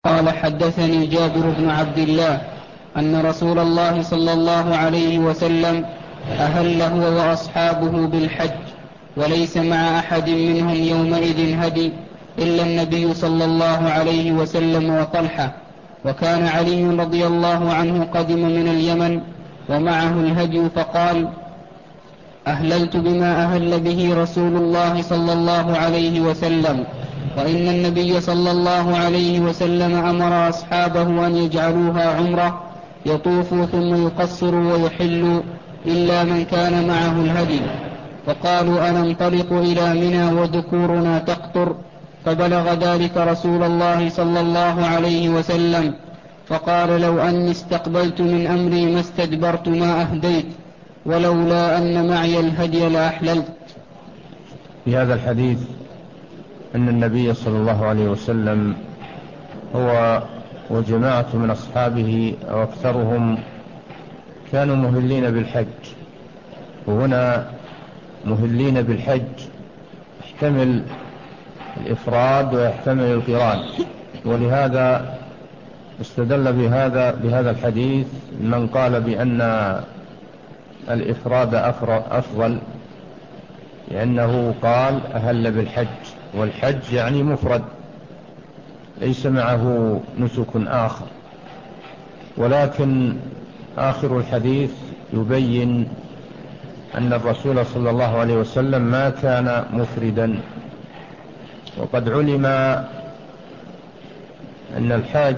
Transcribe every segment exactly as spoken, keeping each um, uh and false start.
قال حدثني جابر بن عبد الله أن رسول الله صلى الله عليه وسلم أهل هو وأصحابه بالحج وليس مع أحد منهم يومئذ هدي إلا النبي صلى الله عليه وسلم وطلحة، وكان علي رضي الله عنه قدم من اليمن ومعه الهدي فقال: أهللت بما أهل به رسول الله صلى الله عليه وسلم، وإن النبي صلى الله عليه وسلم أمر أصحابه أن يجعلوها عمرة يطوفوا ثم يقصروا ويحلوا إلا من كان معه الهدي. فقالوا: أنا انطلق إلى منى وذكورنا تقطر. فبلغ ذلك رسول الله صلى الله عليه وسلم فقال: لو أني استقبلت من أمري ما استدبرت ما أهديت، ولولا أن معي الهدي لأحللت. في هذا الحديث أن النبي صلى الله عليه وسلم هو وجماعة من أصحابه أو أكثرهم كانوا مهلين بالحج، وهنا مهلين بالحج يحتمل الإفراد ويحتمل القران، ولهذا استدل بهذا بهذا الحديث من قال بأن الإفراد أفضل، لأنه قال أهل بالحج، والحج يعني مفرد ليس معه نسك آخر. ولكن آخر الحديث يبين أن الرسول صلى الله عليه وسلم ما كان مفردا، وقد علم أن الحاج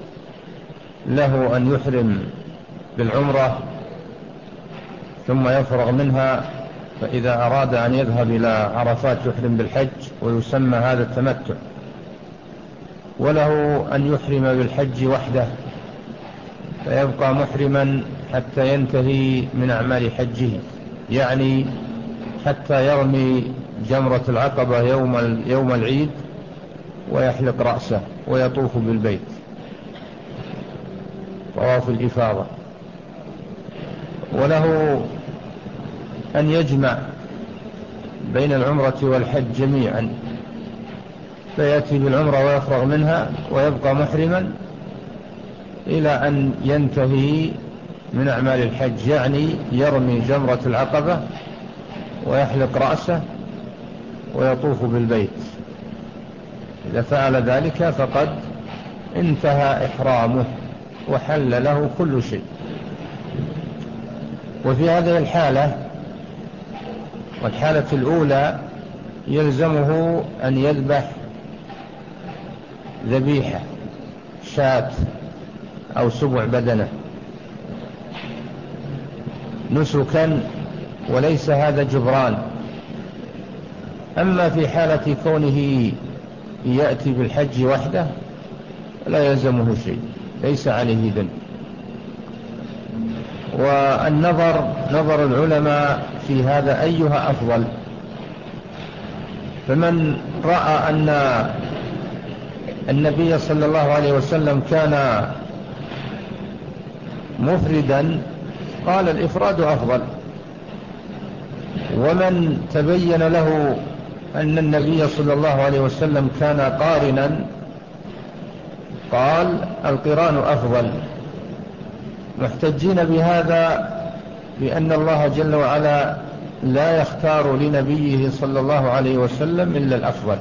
له أن يحرم بالعمرة ثم يفرغ منها، فإذا أراد أن يذهب إلى عرفات يحرم بالحج ويسمى هذا التمتع، وله أن يحرم بالحج وحده فيبقى محرما حتى ينتهي من أعمال حجه، يعني حتى يرمي جمرة العقبة يوم يوم العيد ويحلق رأسه ويطوف بالبيت طواف الإفاضة. وله أن يجمع بين العمرة والحج جميعا، فيأتي بالعمرة ويفرغ منها ويبقى محرما إلى أن ينتهي من أعمال الحج، يعني يرمي جمرة العقبة ويحلق رأسه ويطوف بالبيت. إذا فعل ذلك فقد انتهى إحرامه وحل له كل شيء. وفي هذه الحالة، والحالة الأولى، يلزمه أن يذبح ذبيحة شاة أو سبع بدنة نسكا، وليس هذا جبران. أما في حالة كونه يأتي بالحج وحده لا يلزمه شيء، ليس عليه ذنب. والنظر نظر العلماء في هذا أيها أفضل، فمن رأى أن النبي صلى الله عليه وسلم كان مفردا قال الإفراد أفضل، ومن تبين له أن النبي صلى الله عليه وسلم كان قارنا قال القران أفضل، محتجين بهذا بأن الله جل وعلا لا يختار لنبيه صلى الله عليه وسلم إلا الأفضل،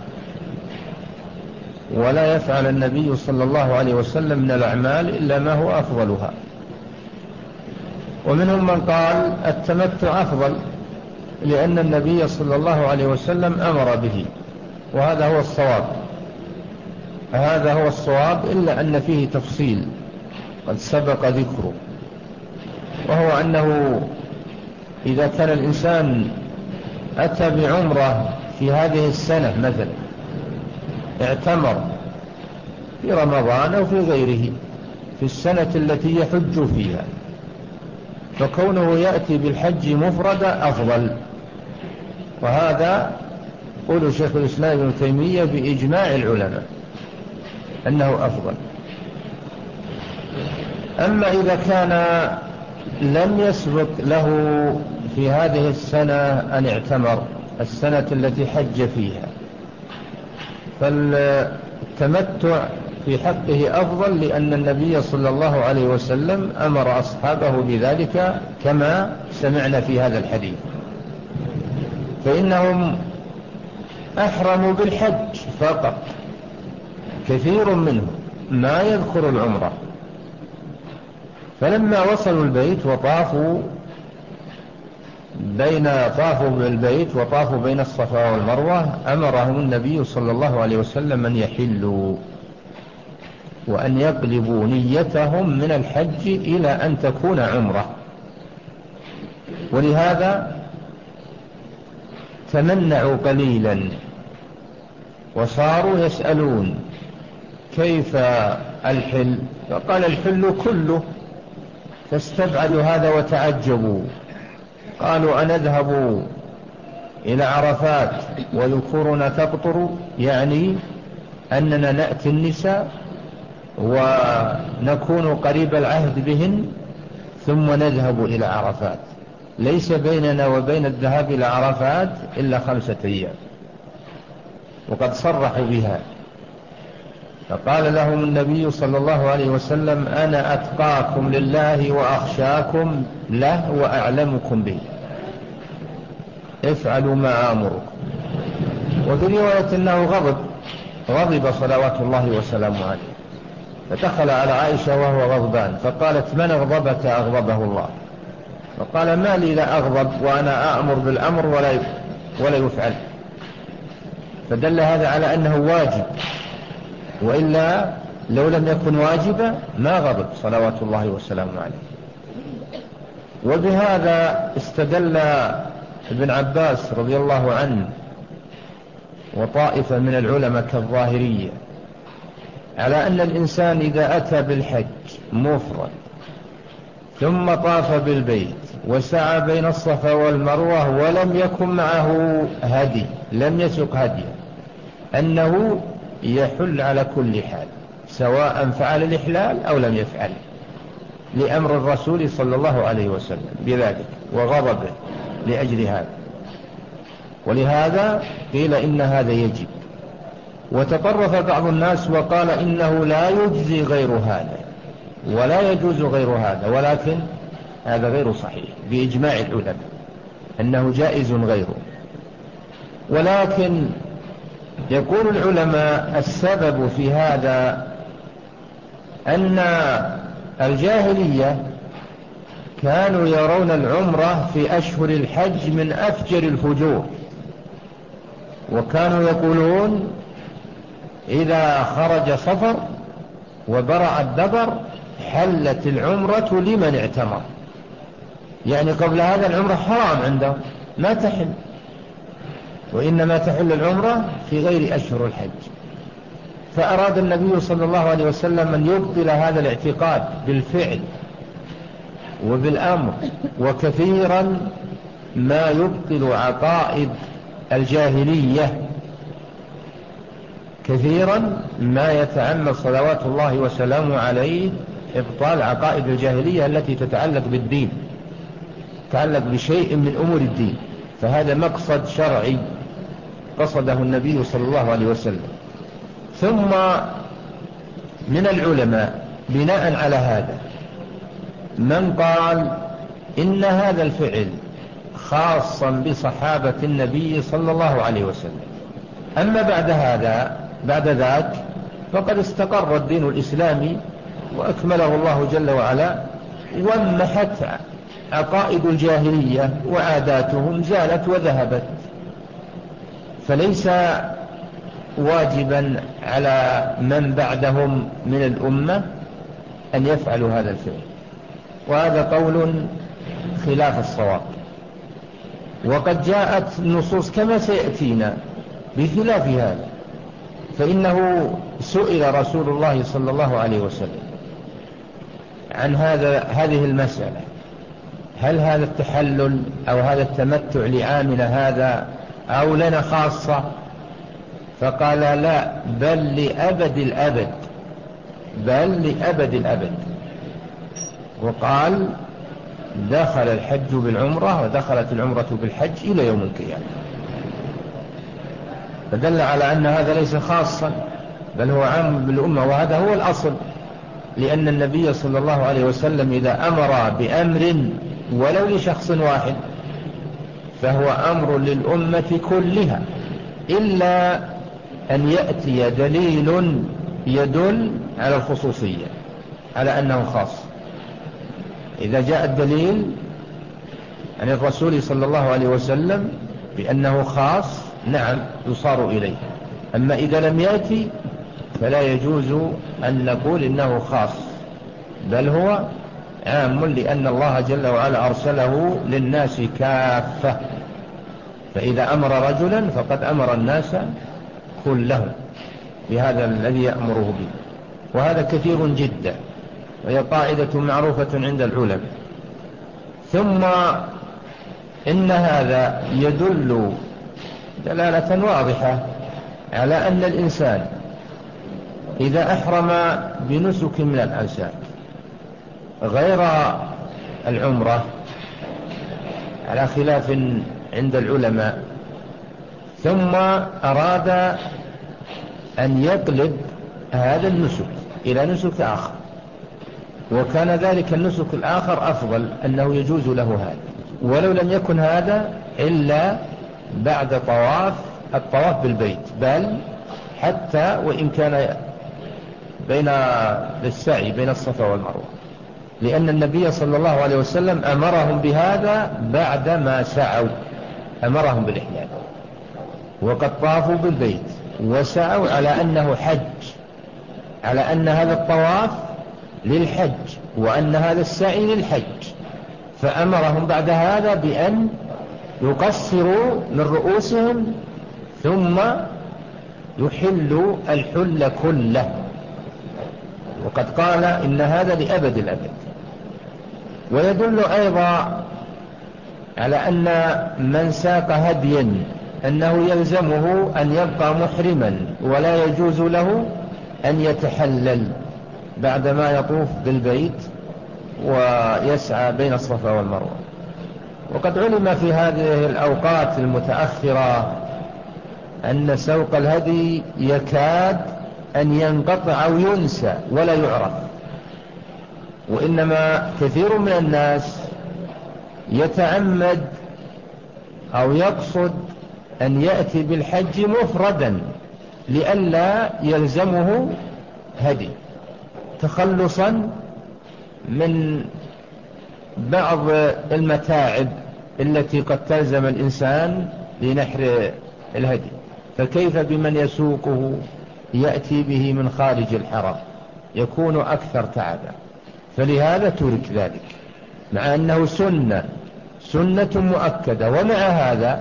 ولا يفعل النبي صلى الله عليه وسلم من الأعمال إلا ما هو أفضلها. ومنهم من قال التمتع أفضل لأن النبي صلى الله عليه وسلم أمر به، وهذا هو الصواب هذا هو الصواب إلا أن فيه تفصيل قد سبق ذكره، وهو أنه إذا كان الإنسان أتى بعمرة في هذه السنة مثلا، اعتمر في رمضان أو في غيره في السنة التي يحج فيها، فكونه يأتي بالحج مفردا أفضل، وهذا قول شيخ الإسلام ابن تيمية بإجماع العلماء أنه أفضل. أما إذا كان لم يسبق له في هذه السنة أن اعتمر السنة التي حج فيها، التمتع في حقه أفضل، لأن النبي صلى الله عليه وسلم أمر أصحابه بذلك كما سمعنا في هذا الحديث. فإنهم أحرموا بالحج فقط، كثير منهم ما يذكر العمرة. فلما وصلوا البيت وطافوا بين طافوا بالبيت وطافوا بين الصفا والمروة، أمرهم النبي صلى الله عليه وسلم أن يحلوا وأن يقلبوا نيتهم من الحج إلى أن تكون عمرة. ولهذا تمنعوا قليلا وصاروا يسألون كيف الحل، فقال الحل كله. فاستبعدوا هذا وتعجبوا، قالوا أنذهب إلى عرفات وذكورنا تقطر، يعني أننا نأتي النساء ونكون قريب العهد بهن ثم نذهب إلى عرفات، ليس بيننا وبين الذهاب إلى عرفات إلا خمسة أيام، وقد صرحوا بها. فقال لهم النبي صلى الله عليه وسلم أنا أتقاكم لله وأخشاكم له وأعلمكم به، افعلوا ما آمركم. وفي رواية أنه غضب غضب صلوات الله وسلامه عليه، فدخل على عائشة وهو غضبان، فقالت من أغضبك؟ أغضبه الله. فقال ما لي لا أغضب وأنا أأمر بالأمر ولا ولا يفعل. فدل هذا على أنه واجب، وإلا لو لم يكن واجبا ما غضب صلوات الله وسلامه عليه. وبهذا استدل ابن عباس رضي الله عنه وطائفة من العلماء كالظاهرية على أن الإنسان إذا أتى بالحج مفرد ثم طاف بالبيت وسعى بين الصفا والمروة ولم يكن معه هدي، لم يسق هديا، أنه يحل على كل حال سواء فعل الإحلال أو لم يفعل، لأمر الرسول صلى الله عليه وسلم بذلك وغضبه لأجل هذا. ولهذا قيل إن هذا يجب. وتطرف بعض الناس وقال إنه لا يجزي غير هذا ولا يجوز غير هذا، ولكن هذا غير صحيح بإجماع العلماء أنه جائز غيره. ولكن يقول العلماء السبب في هذا أن الجاهلية كانوا يرون العمرة في أشهر الحج من أفجر الفجور، وكانوا يقولون إذا خرج صفر وبرع الدبر حلت العمرة لمن اعتمر، يعني قبل هذا العمرة حرام عندهم ما تحل، وإنما تحل العمرة في غير أشهر الحج. فأراد النبي صلى الله عليه وسلم أن يبطل هذا الاعتقاد بالفعل وبالأمر، وكثيرا ما يبطل عقائد الجاهلية، كثيرا ما يتعمد صلوات الله وسلامه عليه إبطال عقائد الجاهلية التي تتعلق بالدين، تتعلق بشيء من أمور الدين. فهذا مقصد شرعي قصده النبي صلى الله عليه وسلم. ثم من العلماء بناء على هذا من قال إن هذا الفعل خاصا بصحابة النبي صلى الله عليه وسلم، أما بعد هذا بعد ذاك فقد استقر الدين الإسلامي وأكمله الله جل وعلا، وانمحت عقائد الجاهلية وعاداتهم زالت وذهبت، فليس واجبا على من بعدهم من الأمة أن يفعلوا هذا الفعل. وهذا قول خلاف الصواب، وقد جاءت النصوص كما سيأتينا بخلاف هذا. فإنه سئل رسول الله صلى الله عليه وسلم عن هذا هذه المسألة، هل هذا التحلل أو هذا التمتع لعامنا هذا أو لنا خاصة؟ فقال لا، بل لأبد الأبد، بل لأبد الأبد. وقال دخل الحج بالعمرة ودخلت العمرة بالحج إلى يوم القيامة، فدل على أن هذا ليس خاصا بل هو عام بالأمة، وهذا هو الأصل، لأن النبي صلى الله عليه وسلم إذا أمر بأمر ولو لشخص واحد فهو أمر للأمة كلها، إلا أن يأتي دليل يدل على الخصوصية، على أنه خاص. إذا جاء الدليل عن الرسول صلى الله عليه وسلم بأنه خاص، نعم يصار إليه. أما إذا لم يأتي فلا يجوز أن نقول إنه خاص، بل هو عام، لأن الله جل وعلا أرسله للناس كافة. فإذا أمر رجلا فقد أمر الناس كلهم بهذا الذي يأمره به، وهذا كثير جدا، وهي قاعدة معروفة عند العلماء. ثم إن هذا يدل دلالة واضحة على أن الإنسان إذا أحرم بنسك من الأنساك غير العمرة، على خلاف عند العلماء، ثم أراد أن يقلب هذا النسك إلى نسك آخر، وكان ذلك النسك الآخر أفضل، أنه يجوز له هذا، ولو لم يكن هذا إلا بعد طواف الطواف بالبيت، بل حتى وإن كان بين السعي بين الصفا والمروة، لأن النبي صلى الله عليه وسلم أمرهم بهذا بعدما سعوا، أمرهم بالإحلال، وقد طافوا بالبيت وسعوا على أنه حج، على أن هذا الطواف للحج وأن هذا السعي للحج، فأمرهم بعد هذا بأن يقصروا من رؤوسهم ثم يحلوا الحل كله، وقد قال إن هذا لأبد الأبد. ويدل أيضا على أن من ساق هديا أنه يلزمه أن يبقى محرما، ولا يجوز له أن يتحلل بعدما يطوف بالبيت ويسعى بين الصفا والمروة. وقد علم في هذه الأوقات المتأخرة أن سوق الهدي يكاد أن ينقطع أو ينسى ولا يعرف، وإنما كثير من الناس يتعمد أو يقصد أن يأتي بالحج مفردا لئلا يلزمه هدي، تخلصا من بعض المتاعب التي قد تلزم الإنسان لنحر الهدي. فكيف بمن يسوقه يأتي به من خارج الحرم، يكون أكثر تعبا، فلهذا ترك ذلك، مع أنه سنة سنة مؤكدة. ومع هذا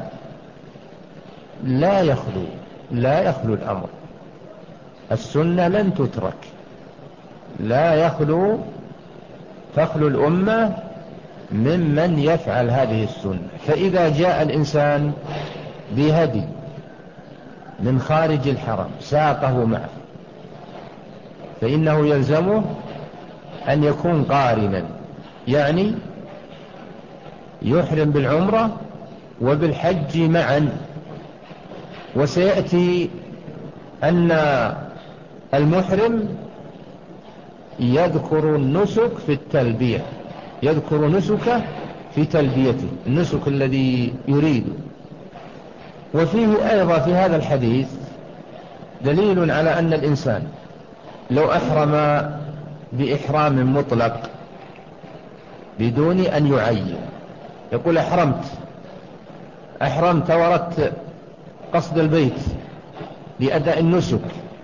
لا يخلو لا يخلو الأمر، السنة لن تترك، لا يخلو تخلو الأمة ممن يفعل هذه السنة. فإذا جاء الإنسان بهدي من خارج الحرم ساقه معه، فإنه يلزمه أن يكون قارنا، يعني يحرم بالعمرة وبالحج معا. وسيأتي أن المحرم يذكر النسك في التلبية، يذكر نسكه في تلبيته، النسك الذي يريد. وفيه أيضا في هذا الحديث دليل على أن الإنسان لو أحرم بإحرام مطلق بدون أن يعين، يقول أحرمت أحرمت وردت قصد البيت لأداء النسك،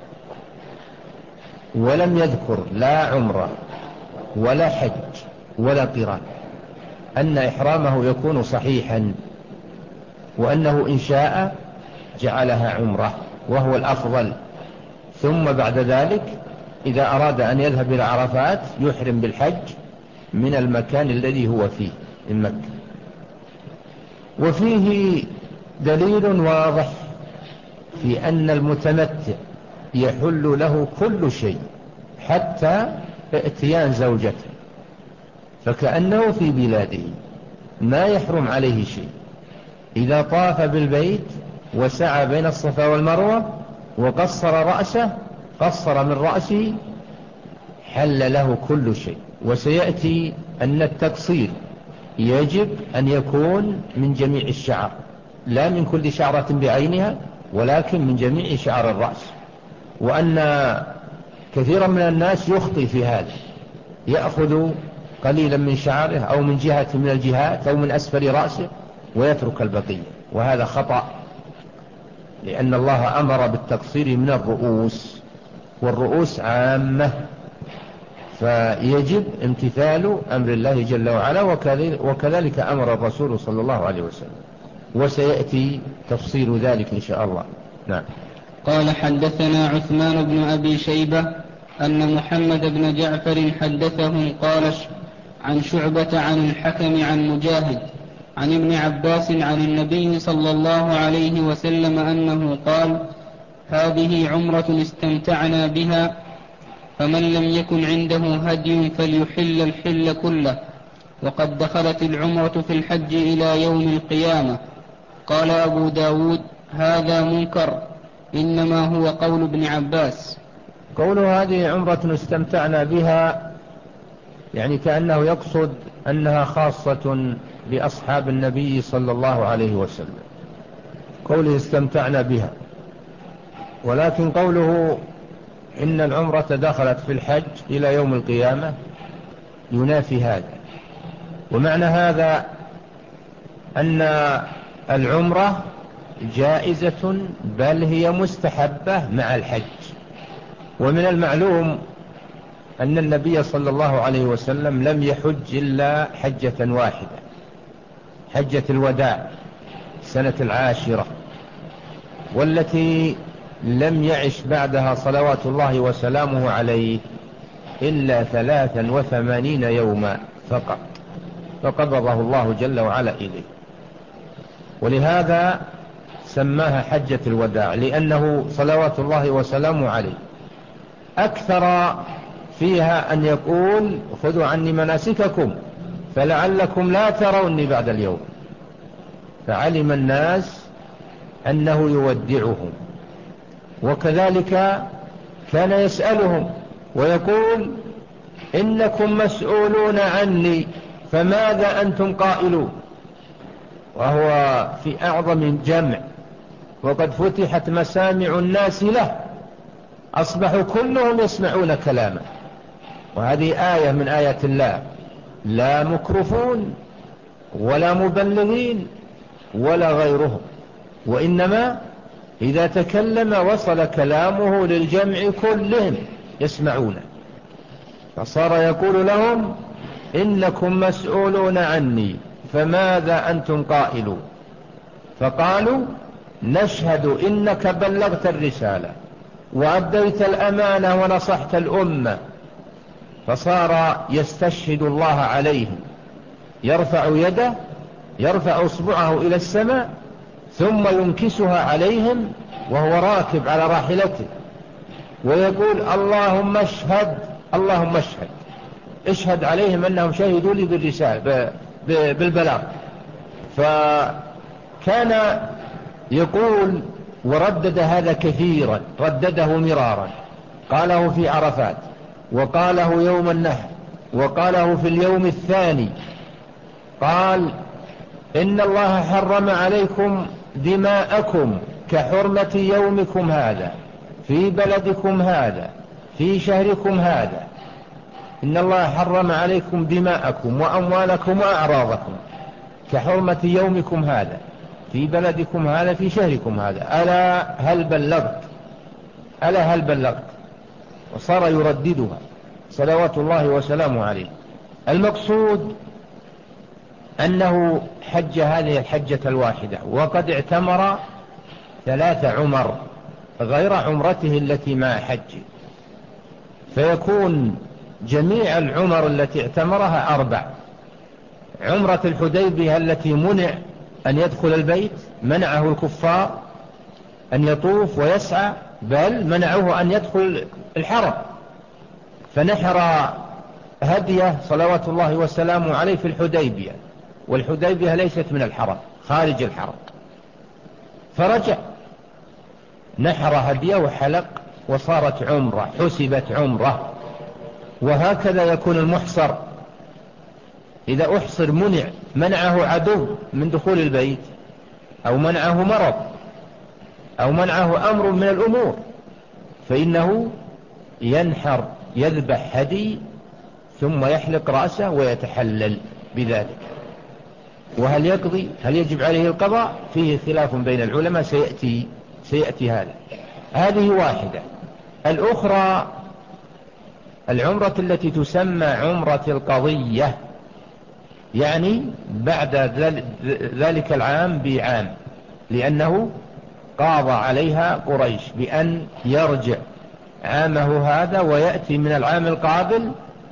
ولم يذكر لا عمرة ولا حج ولا قران، أن إحرامه يكون صحيحا، وأنه إن شاء جعلها عمرة وهو الأفضل. ثم بعد ذلك إذا أراد أن يذهب إلى عرفات يحرم بالحج من المكان الذي هو فيه من مكة. وفيه دليل واضح في أن المتمتع يحل له كل شيء حتى اتيان زوجته، فكأنه في بلاده ما يحرم عليه شيء إذا طاف بالبيت وسعى بين الصفا والمروة وقصر رأسه قصر من رأسه حل له كل شيء. وسيأتي أن التقصير يجب أن يكون من جميع الشعر، لا من كل شعرة بعينها، ولكن من جميع شعر الرأس. وأن كثيرا من الناس يخطئ في هذا، يأخذ قليلا من شعره أو من جهة من الجهات أو من أسفل رأسه ويترك البقية، وهذا خطأ، لأن الله أمر بالتقصير من الرؤوس، والرؤوس عامة، فيجب امتثال أمر الله جل وعلا، وكذلك أمر الرسول صلى الله عليه وسلم، وسيأتي تفصيل ذلك إن شاء الله. نعم. قال حدثنا عثمان بن أبي شيبة أن محمد بن جعفر حدثهم قال عن شعبة عن الحكم عن مجاهد عن ابن عباس عن النبي صلى الله عليه وسلم أنه قال: هذه عمرة استمتعنا بها، فمن لم يكن عنده هدي فليحل الحل كله، وقد دخلت العمرة في الحج إلى يوم القيامة. قال أبو داود: هذا منكر، إنما هو قول ابن عباس. قوله هذه عمرة استمتعنا بها يعني كأنه يقصد أنها خاصة بأصحاب النبي صلى الله عليه وسلم، قوله استمتعنا بها. ولكن قوله إن العمرة دخلت في الحج إلى يوم القيامة ينافي هذا. ومعنى هذا أن العمرة جائزة، بل هي مستحبة مع الحج. ومن المعلوم أن النبي صلى الله عليه وسلم لم يحج إلا حجة واحدة، حجة الوداع سنة العاشرة، والتي لم يعش بعدها صلوات الله وسلامه عليه إلا ثلاثا وثمانين يوما فقط، فقبضه الله جل وعلا إليه. ولهذا سماها حجة الوداع، لأنه صلوات الله وسلامه عليه أكثر فيها أن يقول: خذوا عني مناسككم فلعلكم لا تروني بعد اليوم. فعلم الناس أنه يودعهم، وكذلك كان يسألهم ويقول: إنكم مسؤولون عني فماذا أنتم قائلون؟ وهو في أعظم جمع، وقد فتحت مسامع الناس له، أصبحوا كلهم يسمعون كلامه. وهذه آية من آيات الله، لا مكرفون ولا مبلغين ولا غيرهم، وإنما إذا تكلم وصل كلامه للجمع كلهم يسمعونه. فصار يقول لهم: إنكم مسؤولون عني فماذا أنتم قائلون؟ فقالوا: نشهد إنك بلغت الرسالة وأديت الأمانة ونصحت الأمة. فصار يستشهد الله عليهم، يرفع يده، يرفع أصبعه إلى السماء، ثم ينكسها عليهم وهو راكب على راحلته، ويقول: اللهم اشهد، اللهم اشهد، اشهد عليهم أنهم شهدوا لي بالرسالة بالبلاغ. فكان يقول وردد هذا كثيرا، ردده مرارا، قاله في عرفات، وقاله يوم النحر، وقاله في اليوم الثاني. قال: إن الله حرم عليكم دماءكم كحرمة يومكم هذا في بلدكم هذا في شهركم هذا. إن الله حرم عليكم دماءكم وأموالكم وأعراضكم كحرمة يومكم هذا في بلدكم هذا في شهركم هذا، ألا هل بلغت؟ ألا هل بلغت؟ وصار يرددها صلوات الله وسلامه عليه. المقصود أنه حج هذه الحجة الواحدة، وقد اعتمر ثلاث عمر غير عمرته التي مع حج، فيكون جميع العمر التي اعتمرها أربع: عمرة الحديبية التي منع أن يدخل البيت، منعه الكفار أن يطوف ويسعى، بل منعوه أن يدخل الحرم، فنحر هديه صلوات الله وسلامه عليه في الحديبية، والحديبية ليست من الحرم، خارج الحرم. فرجع نحر هديه وحلق وصارت عمرة، حسبت عمرة. وهكذا يكون المحصر، إذا أحصر منع منعه عدو من دخول البيت، أو منعه مرض، أو منعه أمر من الأمور، فإنه ينحر، يذبح هدي ثم يحلق رأسه ويتحلل بذلك. وهل يقضي؟ هل يجب عليه القضاء؟ فيه خلاف بين العلماء، سيأتي, سيأتي هذا. هذه واحدة. الأخرى العمرة التي تسمى عمرة القضية، يعني بعد ذلك العام بعام، لأنه قاضى عليها قريش بأن يرجع عامه هذا ويأتي من العام القابل،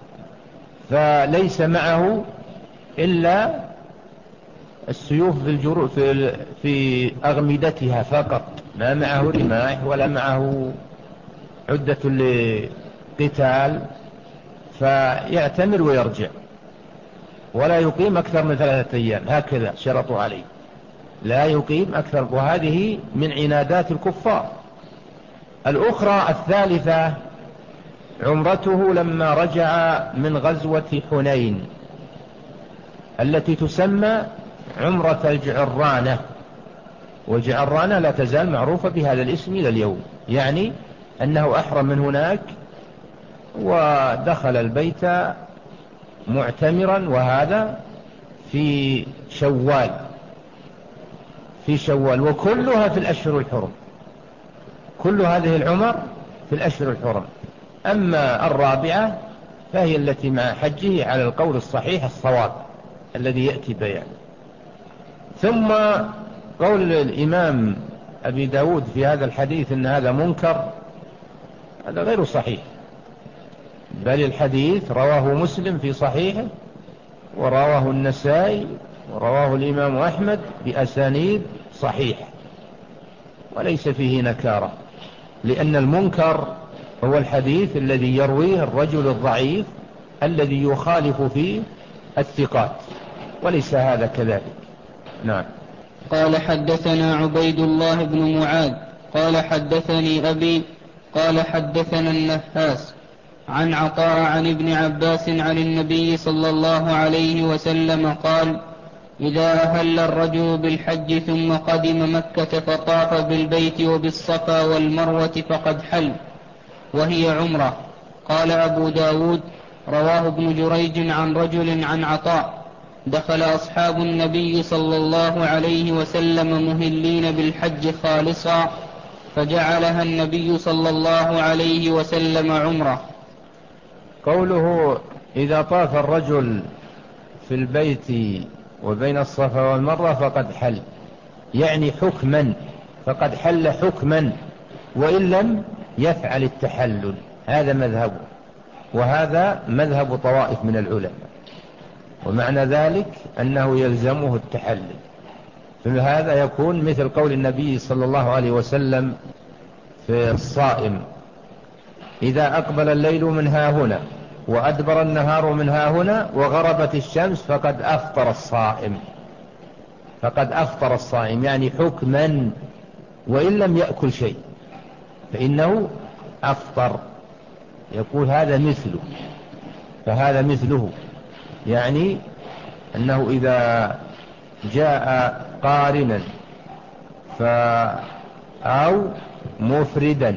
فليس معه إلا السيوف في, الجرو في, في أغمدتها فقط، ما معه رماح ولا معه عدة لقتال، فيعتمر ويرجع ولا يقيم أكثر من ثلاثة أيام، هكذا شرطوا عليه، لا يقيم أكثر. وهذه من عنادات الكفار. الأخرى الثالثة عمرته لما رجع من غزوة حنين، التي تسمى عمرة الجعرانة. وجعرانة لا تزال معروفة بهذا الاسم إلى اليوم، يعني أنه أحرم من هناك ودخل البيت معتمرا، وهذا في شوال في شوال وكلها في الأشهر الحرم، كل هذه العمر في الأشهر الحرم. أما الرابعة فهي التي مع حجه على القول الصحيح الصواب الذي يأتي بيان. ثم قول الإمام أبي داود في هذا الحديث إن هذا منكر، هذا غير صحيح، بل الحديث رواه مسلم في صحيحه، ورواه النسائي، ورواه الإمام أحمد بأسانيد صحيحة، وليس فيه نكارة، لأن المنكر هو الحديث الذي يرويه الرجل الضعيف الذي يخالف فيه الثقات، وليس هذا كذلك. نعم. قال حدثنا عبيد الله بن معاذ قال حدثني أبي قال حدثنا النهاس عن عطاء عن ابن عباس عن النبي صلى الله عليه وسلم قال: إذا أهل الرجل بالحج ثم قدم مكة فطاف بالبيت وبالصفا والمروة فقد حل، وهي عمرة. قال أبو داود: رواه ابن جريج عن رجل عن عطاء: دخل أصحاب النبي صلى الله عليه وسلم مهلين بالحج خالصا، فجعلها النبي صلى الله عليه وسلم عمرة. قوله إذا طاف الرجل في البيت وبين الصفا والمروة فقد حل، يعني حكما، فقد حل حكما، وإن لم يفعل التحلل. هذا مذهبه، وهذا مذهب طوائف من العلماء، ومعنى ذلك أنه يلزمه التحلل. فهذا يكون مثل قول النبي صلى الله عليه وسلم في الصائم: إذا أقبل الليل من ها هنا وأدبر النهار من ها هنا وغربت الشمس فقد أفطر الصائم، فقد أفطر الصائم، يعني حكما، وإن لم يأكل شيء فإنه أفطر. يقول هذا مثله، فهذا مثله، يعني أنه إذا جاء قارنا ف أو مفردا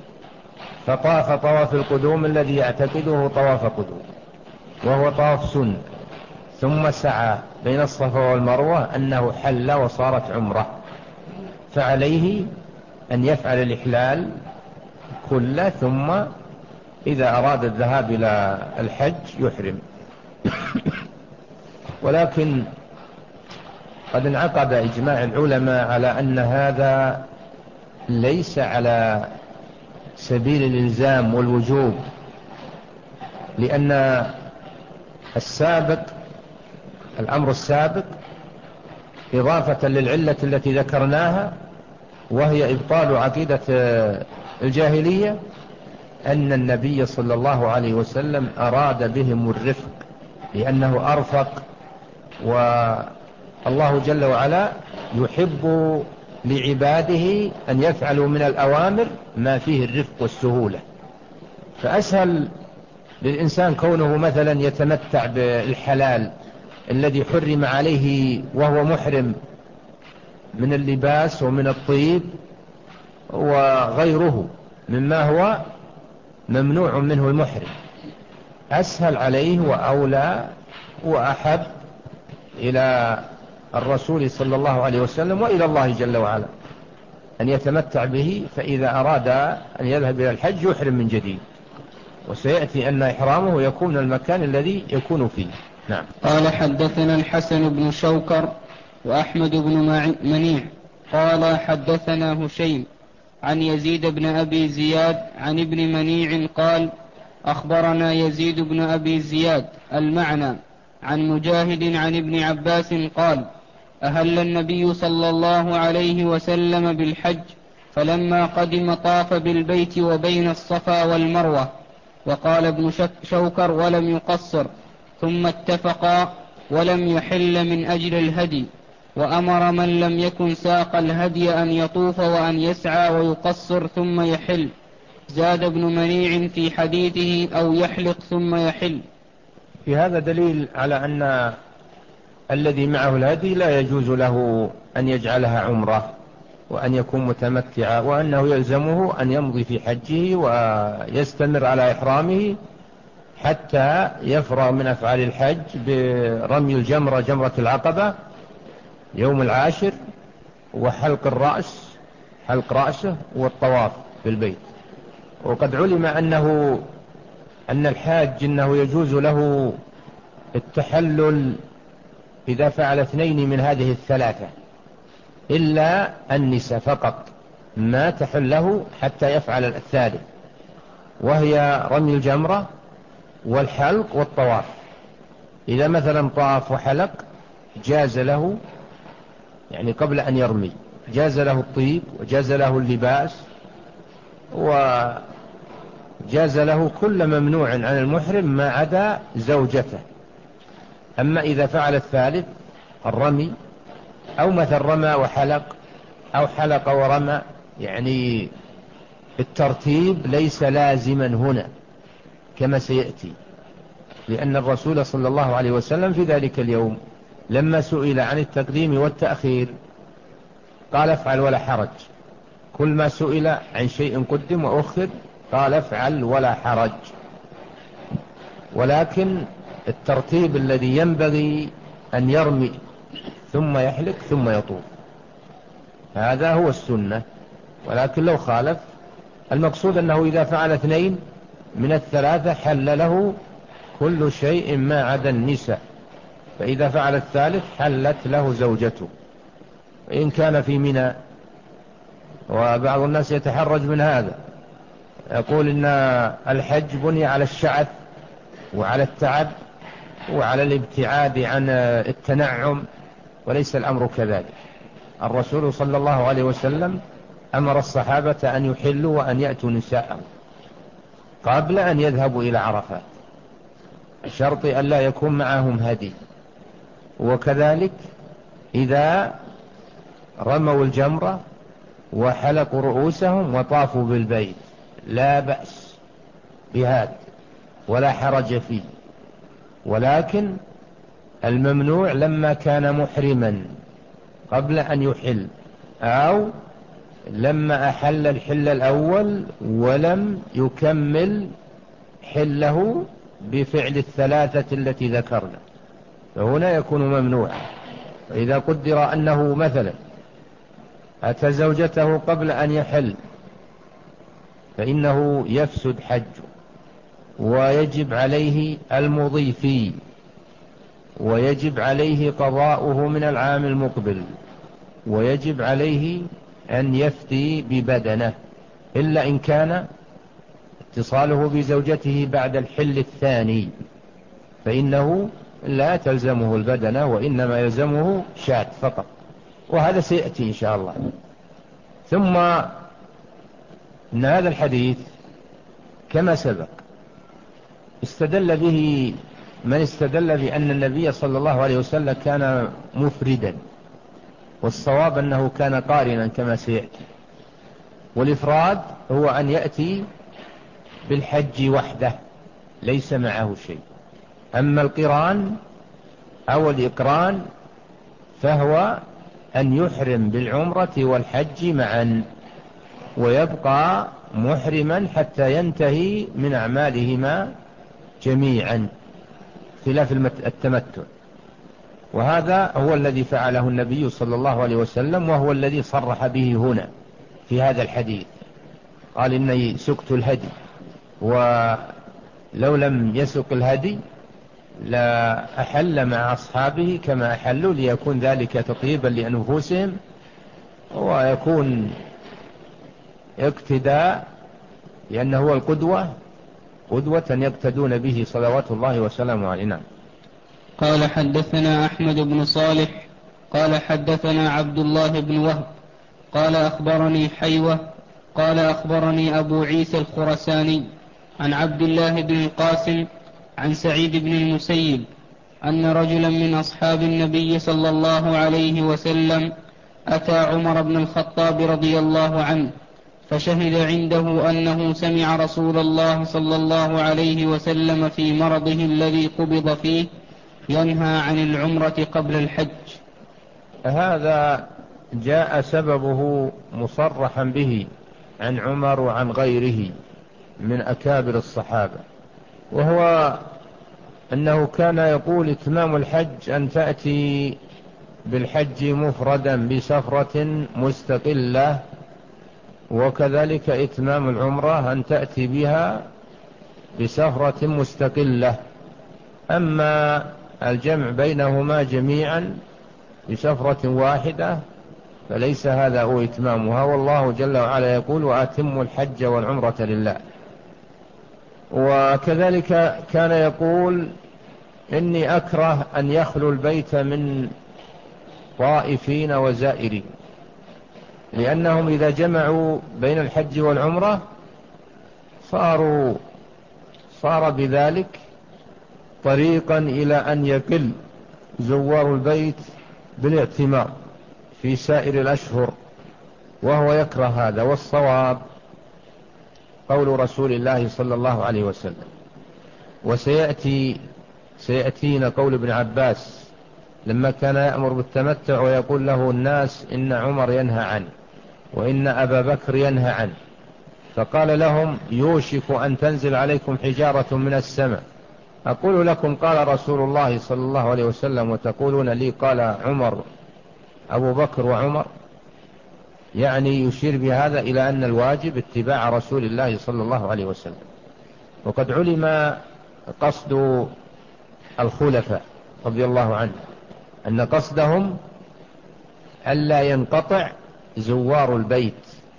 فطاف طواف القدوم الذي يعتقده طواف قدوم وهو طواف سنة، ثم سعى بين الصفا والمروة، أنه حل وصارت عمره، فعليه أن يفعل الإحلال كله، ثم إذا أراد الذهاب إلى الحج يحرم. ولكن قد انعقد إجماع العلماء على أن هذا ليس على سبيل الإلزام والوجوب، لأن السابق الأمر السابق إضافة للعلة التي ذكرناها، وهي إبطال عقيدة الجاهلية، أن النبي صلى الله عليه وسلم أراد بهم الرفق، لأنه أرفق، والله جل وعلا يحب لعباده أن يفعلوا من الأوامر ما فيه الرفق والسهولة. فأسهل للإنسان كونه مثلا يتمتع بالحلال الذي حرم عليه وهو محرم من اللباس ومن الطيب وغيره مما هو ممنوع منه المحرم، أسهل عليه وأولى وأحب إلى الرسول صلى الله عليه وسلم وإلى الله جل وعلا أن يتمتع به. فإذا أراد أن يذهب إلى الحج يحرم من جديد، وسيأتي أن إحرامه يكون من المكان الذي يكون فيه. نعم. قال حدثنا الحسن بن شوكر وأحمد بن منيع قال حدثنا هشيم عن يزيد بن أبي زياد عن ابن منيع قال أخبرنا يزيد بن أبي زياد المعنى عن مجاهد عن ابن عباس قال أهل النبي صلى الله عليه وسلم بالحج فلما قدم طاف بالبيت وبين الصفا والمروة. وقال ابن شوكر ولم يقصر، ثم اتفقا ولم يحل من أجل الهدي، وأمر من لم يكن ساق الهدي أن يطوف وأن يسعى ويقصر ثم يحل. زاد ابن منيع في حديثه أو يحلق ثم يحل. في هذا دليل على أن الذي معه الهدي لا يجوز له أن يجعلها عمره وأن يكون متمتعا، وأنه يلزمه أن يمضي في حجه ويستمر على إحرامه حتى يفرغ من أفعال الحج برمي الجمرة جمرة العقبة يوم العاشر، وحلق الرأس حلق رأسه، والطواف بالبيت. وقد علم أنه أن الحاج إنه يجوز له التحلل إذا فعل اثنين من هذه الثلاثة، إلا النساء فقط ما تحل له حتى يفعل الثالث، وهي رمي الجمرة والحلق والطواف. إذا مثلا طاف وحلق جاز له، يعني قبل أن يرمي جاز له الطيب وجاز له اللباس وجاز له كل ممنوع عن المحرم ما عدا زوجته. أما إذا فعل الثالث الرمي، أو مثل رمى وحلق أو حلق ورمى، يعني الترتيب ليس لازما هنا كما سيأتي، لأن الرسول صلى الله عليه وسلم في ذلك اليوم لما سئل عن التقديم والتأخير قال افعل ولا حرج. كل ما سئل عن شيء قدم وأخر قال افعل ولا حرج، ولكن الترتيب الذي ينبغي أن يرمي ثم يحلق ثم يطوف، هذا هو السنة. ولكن لو خالف، المقصود أنه إذا فعل اثنين من الثلاثة حل له كل شيء ما عدا النساء، فإذا فعل الثالث حلت له زوجته. إن كان في منى، وبعض الناس يتحرج من هذا، يقول إن الحج بني على الشعث وعلى التعب وعلى الابتعاد عن التنعم، وليس الأمر كذلك. الرسول صلى الله عليه وسلم أمر الصحابة أن يحلوا وأن يأتوا نساءهم قبل أن يذهبوا إلى عرفات، شرط أن لا يكون معهم هدي. وكذلك إذا رموا الجمرة وحلقوا رؤوسهم وطافوا بالبيت لا بأس بهذا ولا حرج فيه، ولكن الممنوع لما كان محرما قبل أن يحل، أو لما أحل الحل الأول ولم يكمل حله بفعل الثلاثة التي ذكرنا، فهنا يكون ممنوعا. فإذا قدر أنه مثلا أتى زوجته قبل أن يحل فإنه يفسد حجه، ويجب عليه المضي فيه، ويجب عليه قضاؤه من العام المقبل، ويجب عليه أن يفتي ببدنه، إلا إن كان اتصاله بزوجته بعد الحل الثاني فإنه لا تلزمه البدنة، وإنما يلزمه شاة فقط، وهذا سيأتي إن شاء الله. ثم إن هذا الحديث كما سبق استدل به من استدل بأن النبي صلى الله عليه وسلم كان مفردا، والصواب أنه كان قارنا كما سيأتي. والإفراد هو أن يأتي بالحج وحده ليس معه شيء. أما القران أو الإقران فهو أن يحرم بالعمرة والحج معا ويبقى محرما حتى ينتهي من أعمالهما جميعا، خلاف التمتع. وهذا هو الذي فعله النبي صلى الله عليه وسلم، وهو الذي صرح به هنا في هذا الحديث. قال إني سكت الهدي، ولو لم يسق الهدي لا أحل مع أصحابه كما أحلوا، ليكون ذلك تطيبا لأنفسهم ويكون اقتداء، لأنه هو القدوة، قدوة يقتدون به صلوات الله وسلامه عليه. نعم. قال حدثنا أحمد بن صالح قال حدثنا عبد الله بن وهب قال أخبرني حيوة قال أخبرني أبو عيسى الخرساني عن عبد الله بن القاسم عن سعيد بن المسيب أن رجلا من أصحاب النبي صلى الله عليه وسلم أتى عمر بن الخطاب رضي الله عنه فشهد عنده أنه سمع رسول الله صلى الله عليه وسلم في مرضه الذي قبض فيه ينهى عن العمرة قبل الحج. هذا جاء سببه مصرحا به عن عمر وعن غيره من أكابر الصحابة، وهو أنه كان يقول إتمام الحج أن تأتي بالحج مفردا بسفرة مستقلة، وكذلك إتمام العمرة أن تأتي بها بسفرة مستقلة. أما الجمع بينهما جميعا بسفرة واحدة فليس هذا هو إتمامها، والله جل وعلا يقول وأتموا الحج والعمرة لله. وكذلك كان يقول إني أكره أن يخلو البيت من طائفين وزائرين، لأنهم إذا جمعوا بين الحج والعمرة صاروا صار بذلك طريقا إلى أن يقل زوار البيت بالاعتمار في سائر الأشهر، وهو يكره هذا. والصواب قول رسول الله صلى الله عليه وسلم. وسيأتي سيأتينا قول ابن عباس لما كان يأمر بالتمتع ويقول له الناس إن عمر ينهى عنه وإن أبا بكر ينهى عنه، فقال لهم يوشك أن تنزل عليكم حجارة من السماء، أقول لكم قال رسول الله صلى الله عليه وسلم وتقولون لي قال عمر أبو بكر وعمر، يعني يشير بهذا إلى أن الواجب اتباع رسول الله صلى الله عليه وسلم. وقد علم قصد الخلفاء رضي الله عنه أن قصدهم ألا ينقطع زوار البيت،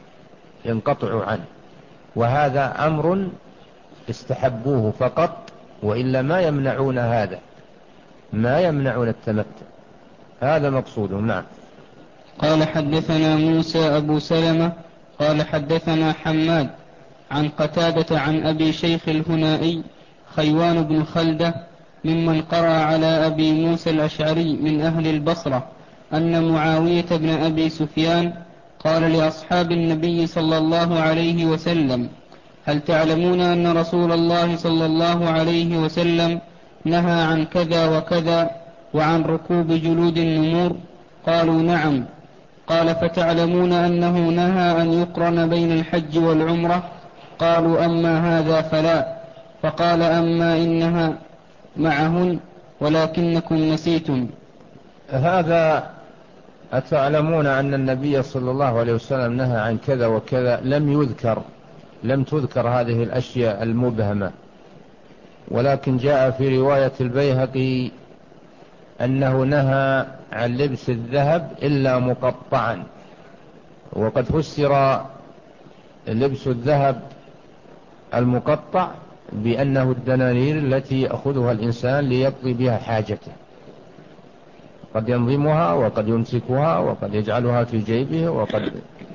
ينقطع عنه، وهذا أمر استحبوه فقط، وإلا ما يمنعون هذا، ما يمنعون التمتع، هذا مقصودهم. نعم. قال حدثنا موسى أبو سلمة قال حدثنا حماد عن قتادة عن أبي شيخ الهنائي خيوان بن خلدة ممن قرأ على أبي موسى الأشعري من أهل البصرة أن معاوية بن أبي سفيان قال لأصحاب النبي صلى الله عليه وسلم هل تعلمون أن رسول الله صلى الله عليه وسلم نهى عن كذا وكذا وعن ركوب جلود النمور؟ قالوا نعم. قال فتعلمون أنه نهى أن يقرن بين الحج والعمرة؟ قالوا أما هذا فلا. فقال أما إنها معهن ولكنكم نسيتم. هذا أتعلمون أن النبي صلى الله عليه وسلم نهى عن كذا وكذا، لم يذكر لم تذكر هذه الأشياء المبهمة، ولكن جاء في رواية البيهقي أنه نهى عن لبس الذهب إلا مقطعا، وقد فسر لبس الذهب المقطع بأنه الدنانير التي يأخذها الإنسان ليقضي بها حاجته، قد ينظمها وقد يمسكها وقد يجعلها في جيبه وقد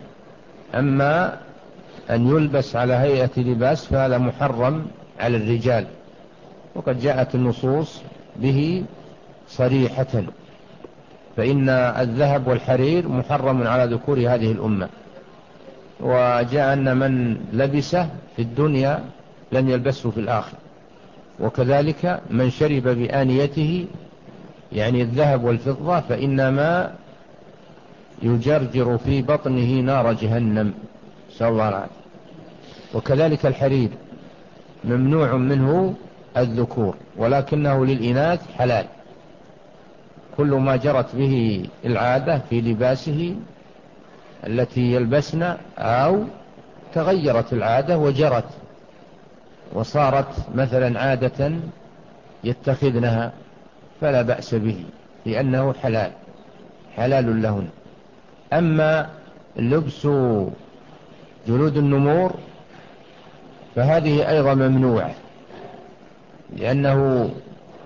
أما أن يلبس على هيئة لباس فهذا محرم على الرجال، وقد جاءت النصوص به صريحة. فإن الذهب والحرير محرم على ذكور هذه الأمة، وجاء أن من لبسه في الدنيا لن يلبسه في الآخر، وكذلك من شرب بآنيته يعني الذهب والفضة فإنما يجرجر في بطنه نار جهنم، نسأل الله العافية. وكذلك الحرير ممنوع منه الذكور ولكنه للإناث حلال، كل ما جرت به العادة في لباسه التي يلبسن أو تغيرت العادة وجرت وصارت مثلا عادة يتخذنها فلا بأس به لأنه حلال حلال لهن. أما لبس جلود النمور فهذه أيضا ممنوعة، لأنه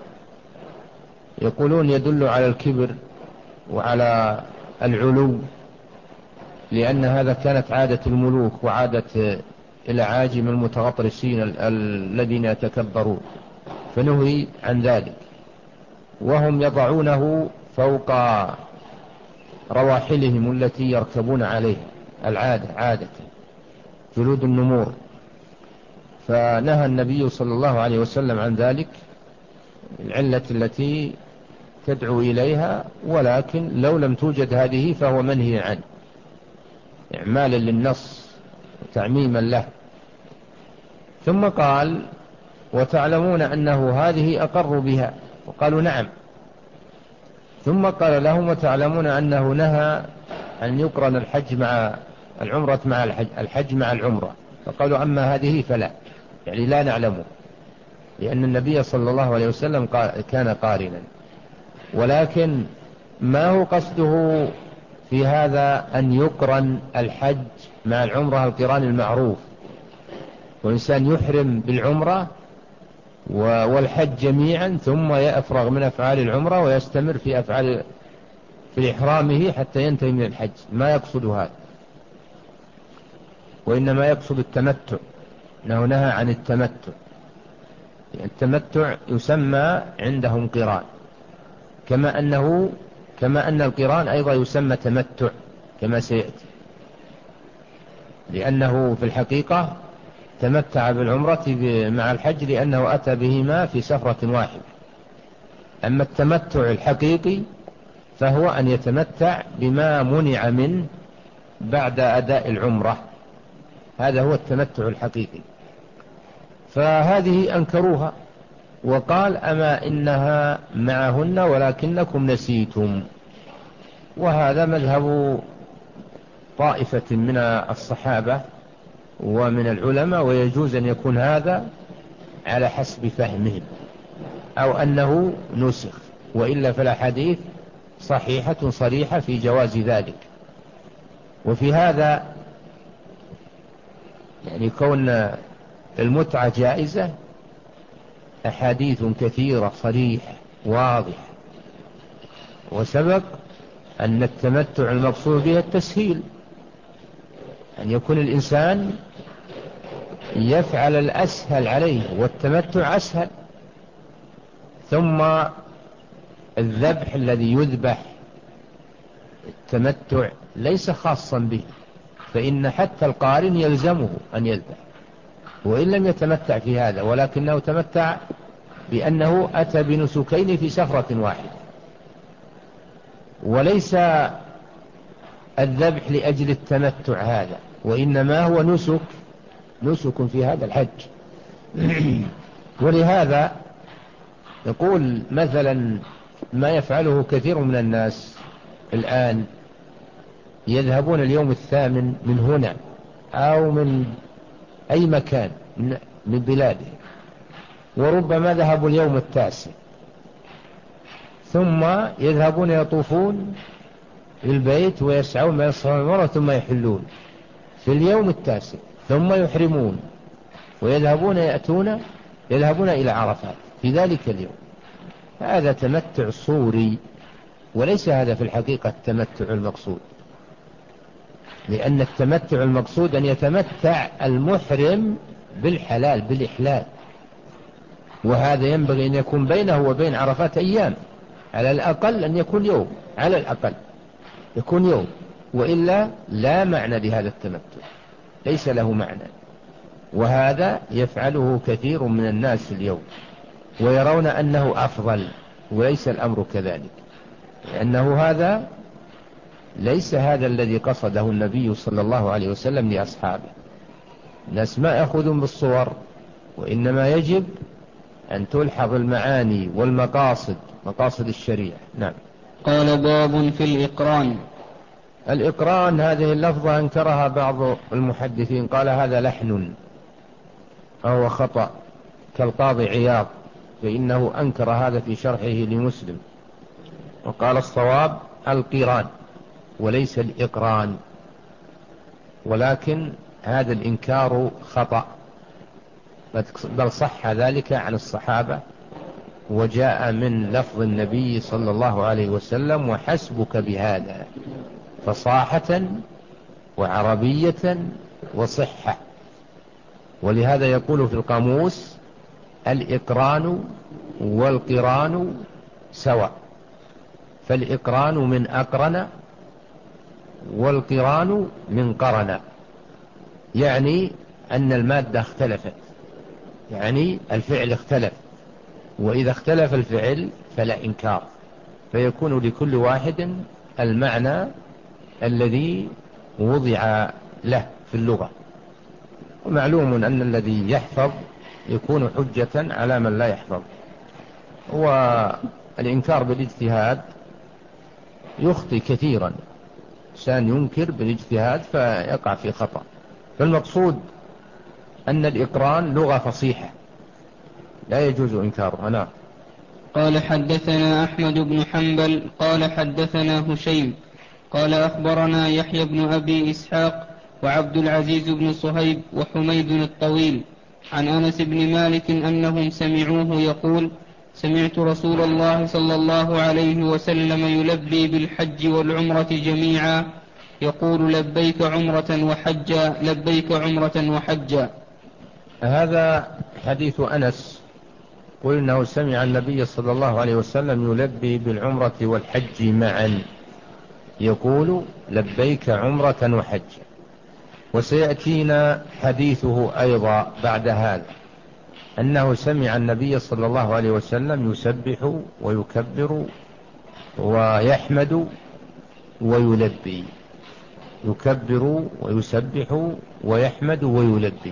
يقولون يدل على الكبر وعلى العلو، لأن هذا كانت عادة الملوك وعادة الأعاجم المتغطرسين الذين يتكبرون، فنهي عن ذلك. وهم يضعونه فوق رواحلهم التي يركبون عليها، العادة عادة جلود النمور، فنهى النبي صلى الله عليه وسلم عن ذلك العلة التي تدعو إليها، ولكن لو لم توجد هذه فهو منهي عنه إعمالا للنص وتعميما له. ثم قال وتعلمون أنه هذه أقر بها، وقالوا نعم. ثم قال لهم وتعلمون أنه نهى أن يقرن الحج مع العمرة مع الحج, الحج مع العمرة، فقالوا أما هذه فلا، يعني لا نعلمه، لأن النبي صلى الله عليه وسلم كان قارنا. ولكن ما هو قصده في هذا أن يقرن الحج مع العمرة القران المعروف، والإنسان يحرم بالعمرة والحج جميعا ثم يفرغ من أفعال العمرة ويستمر في أفعال في إحرامه حتى ينتهي من الحج، ما يقصد هذا، وإنما يقصد التمتع، أنه نهى عن التمتع. التمتع يسمى عندهم قران، كما أنه كما أن القران أيضا يسمى تمتع كما سيأتي، لأنه في الحقيقة تمتع بالعمرة مع الحج لأنه أتى بهما في سفرة واحدة. أما التمتع الحقيقي فهو أن يتمتع بما منع منه بعد أداء العمرة، هذا هو التمتع الحقيقي. فهذه أنكروها، وقال أما إنها معهن ولكنكم نسيتم. وهذا مذهب طائفة من الصحابة ومن العلماء، ويجوز أن يكون هذا على حسب فهمهم أو أنه نسخ، وإلا فالأحاديث صحيحة صريحة في جواز ذلك. وفي هذا يعني كون المتعة جائزة أحاديث كثيرة صريحة واضحة، وسبق أن التمتع المقصود به التسهيل، أن يكون الإنسان يفعل الأسهل عليه، والتمتع أسهل. ثم الذبح الذي يذبح التمتع ليس خاصا به، فإن حتى القارن يلزمه أن يذبح وإن لم يتمتع في هذا، ولكنه تمتع بأنه أتى بنسكين في سفرة واحدة. وليس الذبح لأجل التمتع هذا، وإنما هو نسك نسك في هذا الحج. ولهذا يقول مثلا ما يفعله كثير من الناس الآن، يذهبون اليوم الثامن من هنا أو من أي مكان من بلاده، وربما ذهبوا اليوم التاسع، ثم يذهبون يطوفون البيت ويسعون ما يصفون المرة ثم يحلون في اليوم التاسع، ثم يحرمون ويذهبون يأتون يذهبون إلى عرفات في ذلك اليوم. هذا تمتع صوري، وليس هذا في الحقيقة التمتع المقصود، لأن التمتع المقصود أن يتمتع المحرم بالحلال بالإحلال، وهذا ينبغي أن يكون بينه وبين عرفات أيام على الأقل أن يكون يوم، على الأقل يكون يوم، وإلا لا معنى لهذا التمتع، ليس له معنى. وهذا يفعله كثير من الناس اليوم ويرون أنه أفضل، وليس الأمر كذلك، لأنه هذا ليس هذا الذي قصده النبي صلى الله عليه وسلم لأصحابه. الناس ما يأخذون بالصور، وإنما يجب أن تلحظ المعاني والمقاصد، مقاصد الشريعة. نعم. قال باب في الإقران. الإقران هذه اللفظة انكرها بعض المحدثين، قال هذا لحن أو خطأ، كالقاضي عياض، فإنه أنكر هذا في شرحه لمسلم، وقال الصواب القران وليس الإقران، ولكن هذا الإنكار خطأ، بل صح ذلك عن الصحابة، وجاء من لفظ النبي صلى الله عليه وسلم: وحسبك بهذا، فصاحة وعربية وصحة. ولهذا يقول في القاموس: الإقران والقران سواء، فالإقران من أقرن، والقران من قرن، يعني أن المادة اختلفت، يعني الفعل اختلف، وإذا اختلف الفعل فلا إنكار، فيكون لكل واحد المعنى الذي وضع له في اللغة. ومعلوم أن الذي يحفظ يكون حجة على من لا يحفظ، والإنكار بالاجتهاد يخطئ كثيرا، إنسان ينكر بالاجتهاد فيقع في خطأ. فالمقصود أن الإقران لغة فصيحة لا يجوز إنكارها. نعم. قال حدثنا أحمد بن حنبل قال حدثنا هشيم قال أخبرنا يحيى بن أبي إسحاق وعبد العزيز بن صهيب وحميد الطويل عن أنس بن مالك أنهم سمعوه يقول: سمعت رسول الله صلى الله عليه وسلم يلبي بالحج والعمرة جميعا، يقول: لبيك عمرة وحجا، لبيك عمرة وحجا. هذا حديث أنس، قل إنه سمع النبي صلى الله عليه وسلم يلبي بالعمرة والحج معا، يقول: لبيك عمرة وحجا. وسيأتينا حديثه أيضا بعد هذا، أنه سمع النبي صلى الله عليه وسلم يسبح ويكبر ويحمد ويلبي، يكبر ويسبح ويحمد ويلبي،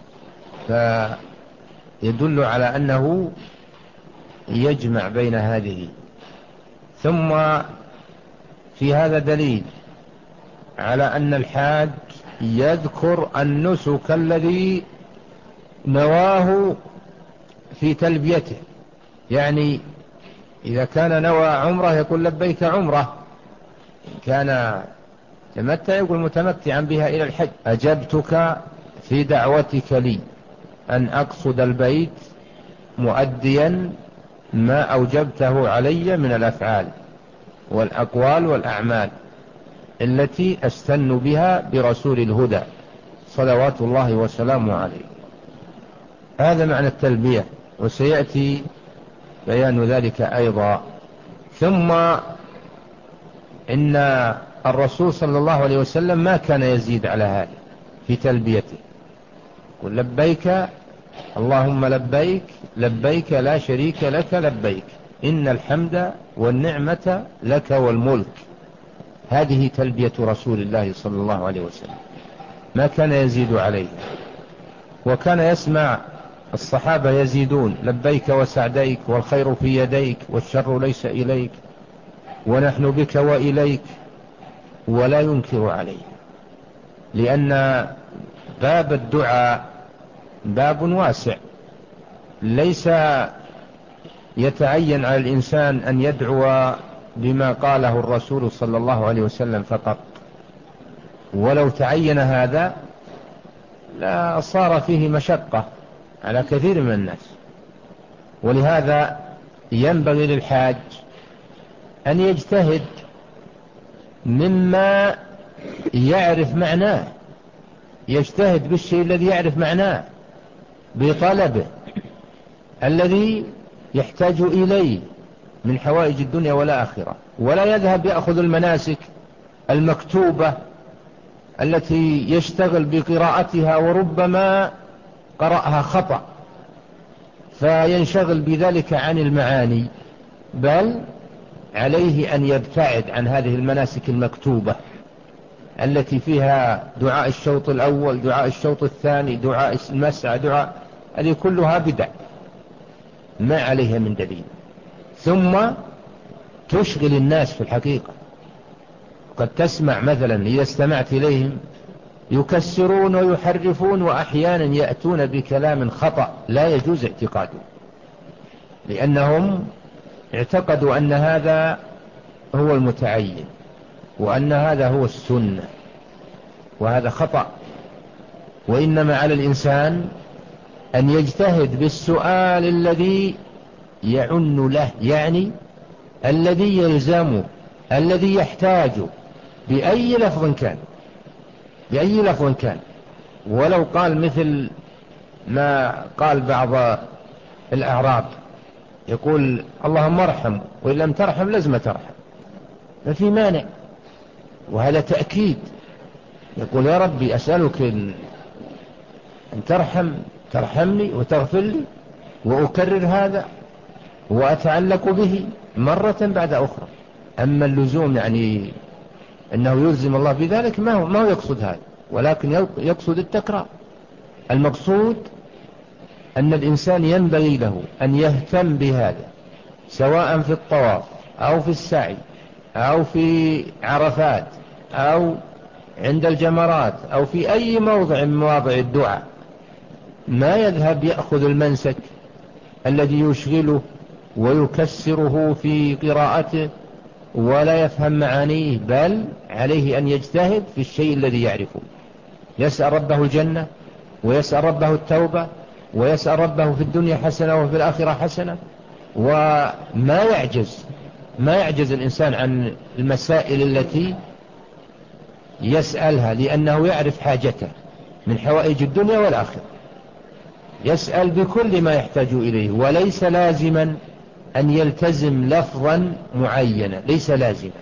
فيدل على أنه يجمع بين هذه. ثم في هذا دليل على أن الحاج يذكر النسك الذي نواه في تلبيته، يعني إذا كان نوى عمره يقول: لبيك عمره، إن كان تمتع يقول: متمتعا بها إلى الحج. أجبتك في دعوتك لي أن أقصد البيت مؤديا ما أوجبته علي من الأفعال والأقوال والأعمال التي أستن بها برسول الهدى صلوات الله وسلامه عليه. هذا معنى التلبية، وسيأتي بيان ذلك أيضا. ثم إن الرسول صلى الله عليه وسلم ما كان يزيد على هذا في تلبيته، قل: لبيك اللهم لبيك، لبيك لا شريك لك لبيك، إن الحمد والنعمة لك والملك. هذه تلبية رسول الله صلى الله عليه وسلم، ما كان يزيد عليه. وكان يسمع الصحابة يزيدون: لبيك وسعديك، والخير في يديك، والشر ليس إليك، ونحن بك وإليك، ولا ينكر عليه، لأن باب الدعاء باب واسع، ليس يتعين على الإنسان أن يدعو بما قاله الرسول صلى الله عليه وسلم فقط، ولو تعين هذا لا صار فيه مشقة على كثير من الناس. ولهذا ينبغي للحاج أن يجتهد مما يعرف معناه، يجتهد بالشيء الذي يعرف معناه، بطلبه الذي يحتاج إليه، من حوائج الدنيا والآخرة، ولا يذهب يأخذ المناسك المكتوبة التي يشتغل بقراءتها وربما قرأها خطأ فينشغل بذلك عن المعاني، بل عليه أن يبتعد عن هذه المناسك المكتوبة التي فيها دعاء الشوط الأول، دعاء الشوط الثاني، دعاء المسعى، دعاء، هذه كلها بدع ما عليها من دليل، ثم تشغل الناس في الحقيقة. قد تسمع مثلا إذا استمعت إليهم يكسرون ويحرفون، وأحيانا يأتون بكلام خطأ لا يجوز اعتقاده، لأنهم اعتقدوا أن هذا هو المتعين وأن هذا هو السنة، وهذا خطأ. وإنما على الإنسان أن يجتهد بالسؤال الذي يعن له، يعني الذي يلزمه، الذي يحتاجه، بأي لفظ كان، بأي لفظ كان، ولو قال مثل ما قال بعض الأعراب يقول اللهم ارحم، وإن لم ترحم لازم ترحم، ما في مانع، وهذا تأكيد. يقول يا ربي أسألك أن ترحم، ترحمني وتغفر لي، وأكرر هذا وأتعلق به مرة بعد أخرى. أما اللزوم يعني أنه يلزم الله بذلك ما هو, ما هو يقصد هذا، ولكن يقصد التكرار. المقصود أن الإنسان ينبغي له أن يهتم بهذا، سواء في الطواف أو في السعي أو في عرفات أو عند الجمرات أو في أي موضع من مواضع الدعاء، ما يذهب يأخذ المنسك الذي يشغله ويكسره في قراءته ولا يفهم معانيه، بل عليه أن يجتهد في الشيء الذي يعرفه، يسأل ربه الجنة ويسأل ربه التوبة ويسأل ربه في الدنيا حسنة وفي الآخرة حسنة، وما يعجز ما يعجز الإنسان عن المسائل التي يسألها، لأنه يعرف حاجته من حوائج الدنيا والآخرة، يسأل بكل ما يحتاج إليه، وليس لازما أن يلتزم لفظا معينا، ليس لازما.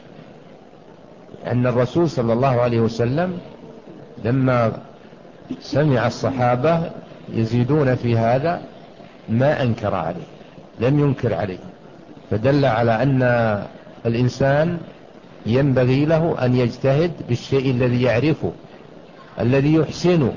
أن الرسول صلى الله عليه وسلم لما سمع الصحابة يزيدون في هذا ما أنكر عليه، لم ينكر عليه، فدل على أن الإنسان ينبغي له أن يجتهد بالشيء الذي يعرفه الذي يحسنه.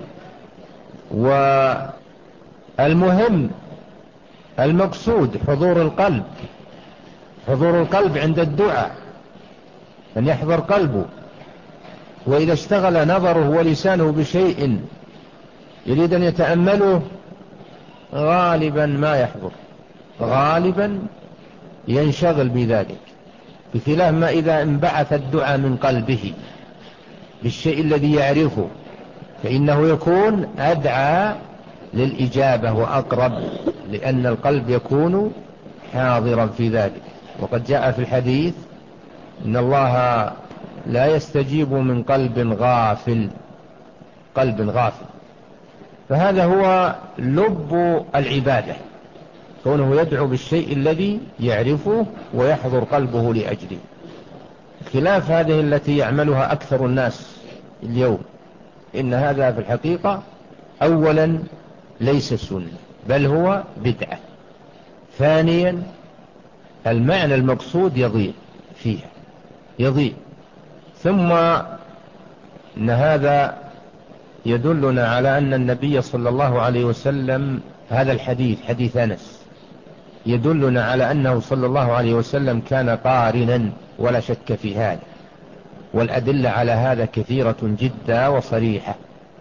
والمهم المقصود حضور القلب، حضور القلب عند الدعاء، أن يحضر قلبه، وإذا اشتغل نظره ولسانه بشيء يريد أن يتأمله غالبا ما يحضر، غالبا ينشغل بذلك، بخلاف ما إذا انبعث الدعاء من قلبه بالشيء الذي يعرفه فإنه يكون أدعى للإجابة وأقرب، لأن القلب يكون حاضرا في ذلك. وقد جاء في الحديث إن الله لا يستجيب من قلب غافل، قلب غافل، فهذا هو لب العبادة، كونه يدعو بالشيء الذي يعرفه ويحضر قلبه لأجله، خلاف هذه التي يعملها أكثر الناس اليوم. إن هذا في الحقيقة أولا ليس سنة، بل هو بدعة. ثانيا المعنى المقصود يضيع فيها، يضيع. ثم إن هذا يدلنا على أن النبي صلى الله عليه وسلم، هذا الحديث حديث أنس يدلنا على أنه صلى الله عليه وسلم كان قارنا ولا شك في هذا، والأدلة على هذا كثيرة جدا وصريحة.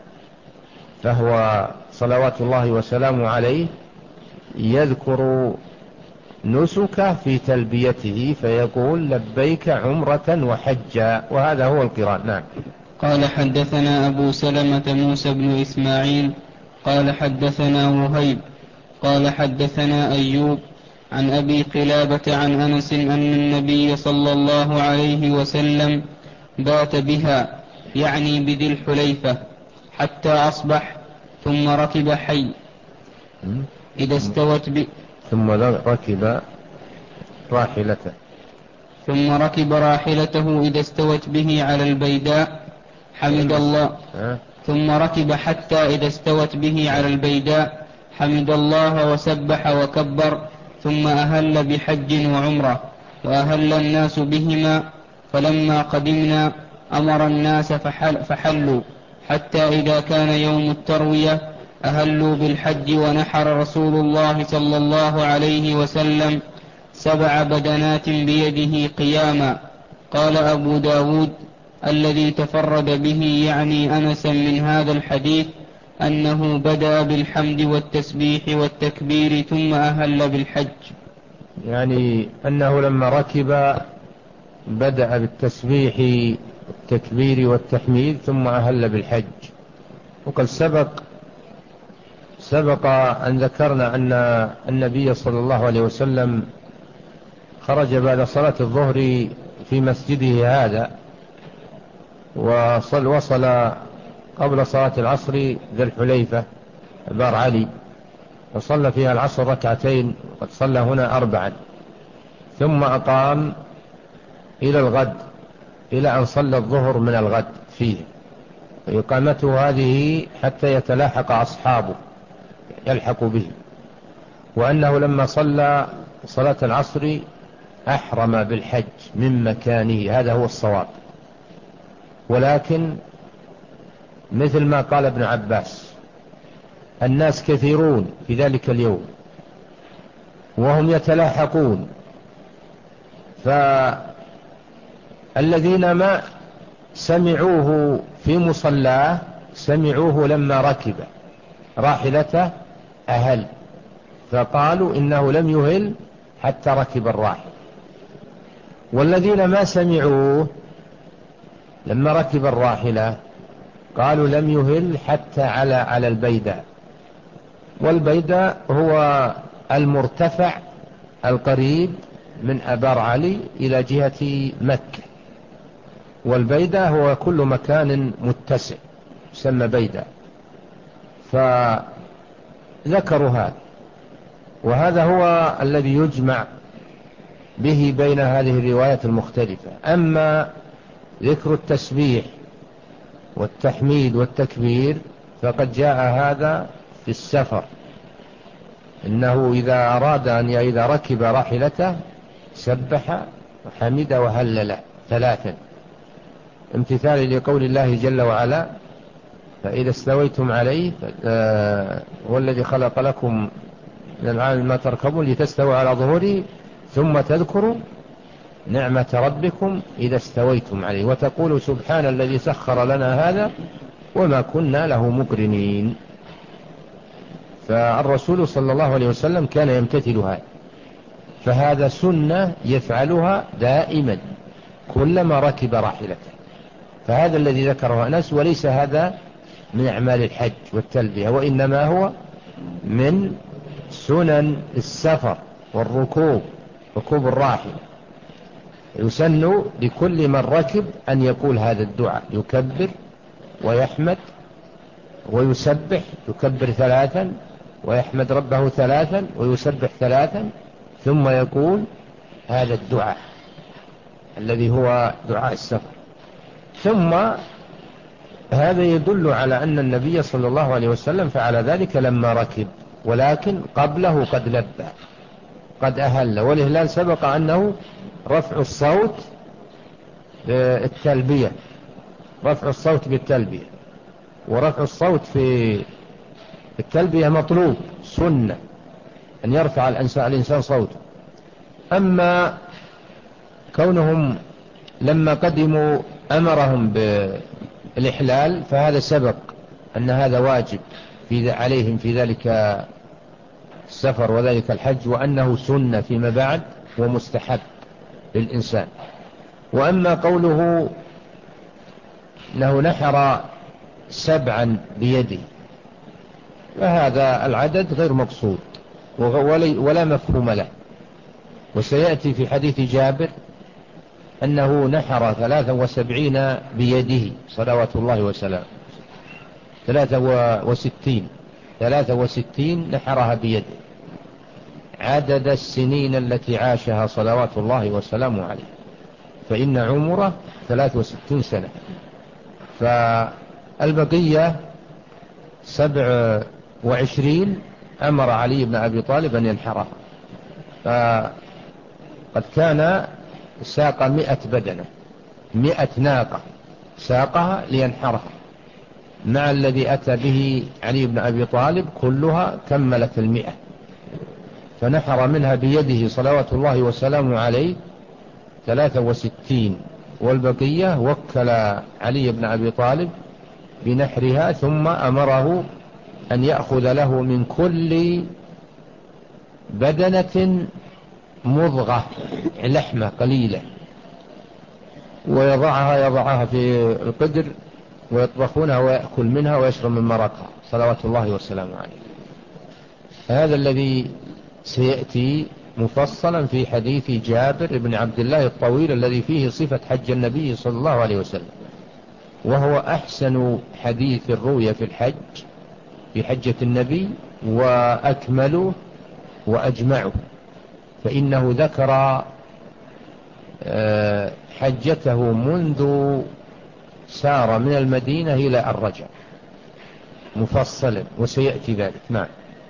فهو صلوات الله وسلامه عليه يذكر نسك في تلبيته فيقول لبيك عمرة وحجا، وهذا هو القران. نعم. قال حدثنا أبو سلمة موسى بن إسماعيل قال حدثنا وهيب قال حدثنا أيوب عن أبي قلابة عن أنس أن النبي صلى الله عليه وسلم بات بها، يعني بذي الحليفة، حتى أصبح، ثم ركب حي إذا استوت ب... ثم ركب راحلته. ثم ركب راحلته إذا استوت به على البيداء حمد الله ثم ركب حتى إذا استوت به على البيداء حمد الله وسبح وكبر ثم أهل بحج وعمرة وأهل الناس بهما. فلما قدمنا أمر الناس فحل فحلوا حتى إذا كان يوم التروية أهلوا بالحج ونحر رسول الله صلى الله عليه وسلم سبع بدنات بيده قياما. قال أبو داود الذي تفرد به يعني أنسا من هذا الحديث أنه بدأ بالحمد والتسبيح والتكبير ثم أهل بالحج، يعني أنه لما ركب بدأ بالتسبيح والتكبير والتحميد ثم أهل بالحج. وقد سبق سبق أن ذكرنا أن النبي صلى الله عليه وسلم خرج بعد صلاة الظهر في مسجده هذا وصل وصل قبل صلاة العصر ذي الحليفة بار علي وصلى فيها العصر ركعتين وقد صلى هنا أربعا، ثم أقام إلى الغد إلى أن صلى الظهر من الغد فيه، وإقامته هذه حتى يتلاحق أصحابه يلحق به. وأنه لما صلى صلاة العصر أحرم بالحج من مكانه، هذا هو الصواب. ولكن مثل ما قال ابن عباس الناس كثيرون في ذلك اليوم وهم يتلاحقون، فالذين ما سمعوه في مصلاه سمعوه لما ركب راحلته أهل، فقالوا إنه لم يهل حتى ركب الراحل. والذين ما سمعوه لما ركب الراحلة قالوا لم يهل حتى على على البيداء. والبيداء هو المرتفع القريب من أبار علي إلى جهة مكة، والبيداء هو كل مكان متسع يسمى بيداء. فذكروا هذا، وهذا هو الذي يجمع به بين هذه الروايات المختلفة. أما ذكر التسبيح والتحميد والتكبير فقد جاء هذا في السفر، إنه إذا أراد أن إذا ركب راحلته سبح وحمد وهلل ثلاثا، امتثال لقول الله جل وعلا فإذا استويتم عليه هو الذي خلق لكم من العالم ما تركبون لتستوى على ظهوره ثم تذكروا نعمة ربكم إذا استويتم عليه وتقولوا سبحان الذي سخر لنا هذا وما كنا له مقرنين. فالرسول صلى الله عليه وسلم كان يمتثل هذا، فهذا سنة يفعلها دائما كلما ركب راحلته، فهذا الذي ذكره أنس، وليس هذا من أعمال الحج والتلبية، وإنما هو من سنن السفر والركوب، ركوب الراحل. يسن لكل من ركب أن يقول هذا الدعاء، يكبر ويحمد ويسبح، يكبر ثلاثا ويحمد ربه ثلاثا ويسبح ثلاثا، ثم يقول هذا الدعاء الذي هو دعاء السفر. ثم هذا يدل على أن النبي صلى الله عليه وسلم فعل ذلك لما ركب، ولكن قبله قد لبى قد أهل. والإهلال سبق أنه رفع الصوت بالتلبية، رفع الصوت بالتلبية، ورفع الصوت في التلبية مطلوب سنة أن يرفع الإنسان صوته. أما كونهم لما قدموا أمرهم بالإحلال فهذا سبق أن هذا واجب في عليهم في ذلك السفر وذلك الحج، وأنه سنة فيما بعد ومستحب للإنسان. وأما قوله أنه نحر سبعا بيده فهذا العدد غير مقصود ولا مفهوم له، وسيأتي في حديث جابر أنه نحر ثلاثا وسبعين بيده صلوات الله وسلامه، ثلاثة وستين ثلاثة وستين نحرها بيده، عدد السنين التي عاشها صلوات الله وسلامه عليه، فإن عمره ثلاث وستين سنة، فالبقية سبع وعشرين أمر علي بن أبي طالب أن ينحرها، فقد كان ساق مئة بدنة، مئة ناقة ساقها لينحرها، مع الذي أتى به علي بن أبي طالب كلها كملت المئة، فنحر منها بيده صلوات الله وسلامه عليه ثلاثة وستين، والبقية وكل علي بن أبي طالب بنحرها، ثم أمره أن يأخذ له من كل بدنة مضغة لحمة قليلة ويضعها يضعها في القدر ويطبخونها ويأكل منها ويشرب من مرقها صلوات الله وسلامه عليه. هذا الذي سيأتي مفصلا في حديث جابر بن عبد الله الطويل الذي فيه صفة حج النبي صلى الله عليه وسلم، وهو أحسن حديث الرؤيا في الحج في حجة النبي وأكمله وأجمعه، فإنه ذكر حجته منذ سار من المدينة إلى أن رجع مفصلا، وسيأتي ذلك. نعم.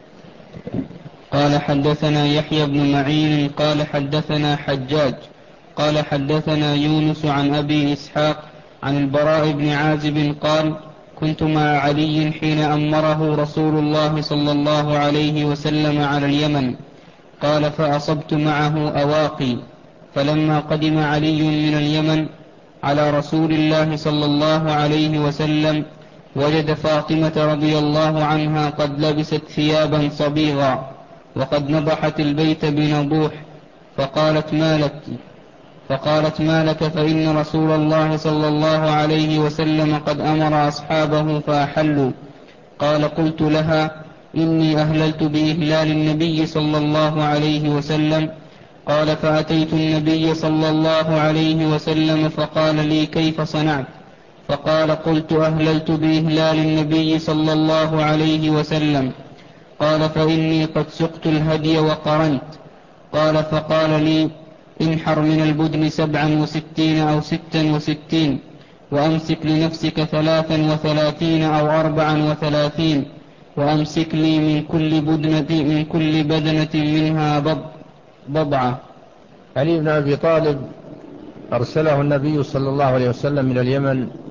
قال حدثنا يحيى بن معين قال حدثنا حجاج قال حدثنا يونس عن أبي إسحاق عن البراء بن عازب قال كنت مع علي حين أمره رسول الله صلى الله عليه وسلم على اليمن، قال فأصبت معه أواقي، فلما قدم علي من اليمن على رسول الله صلى الله عليه وسلم وجد فاطمة رضي الله عنها قد لبست ثيابا صبيغا وقد نضحت البيت بنضوح، فقالت ما لك فقالت ما لك فإن رسول الله صلى الله عليه وسلم قد أمر أصحابه فأحلوا. قال قلت لها إني أهللت بإهلال النبي صلى الله عليه وسلم. قال فأتيت النبي صلى الله عليه وسلم فقال لي كيف صنعت؟ فقال قلت أهللت بإهلال النبي صلى الله عليه وسلم. قال فإني قد سقت الهدي وقرنت. قال فقال لي انحر من البدن سبعا وستين أو ستا وستين، وأمسك لنفسك ثلاثا وثلاثين أو أربعا وثلاثين، وأمسك لي من كل بدنة من كل بدنة منها بضعة. علي بن أبي طالب أرسله النبي صلى الله عليه وسلم من اليمن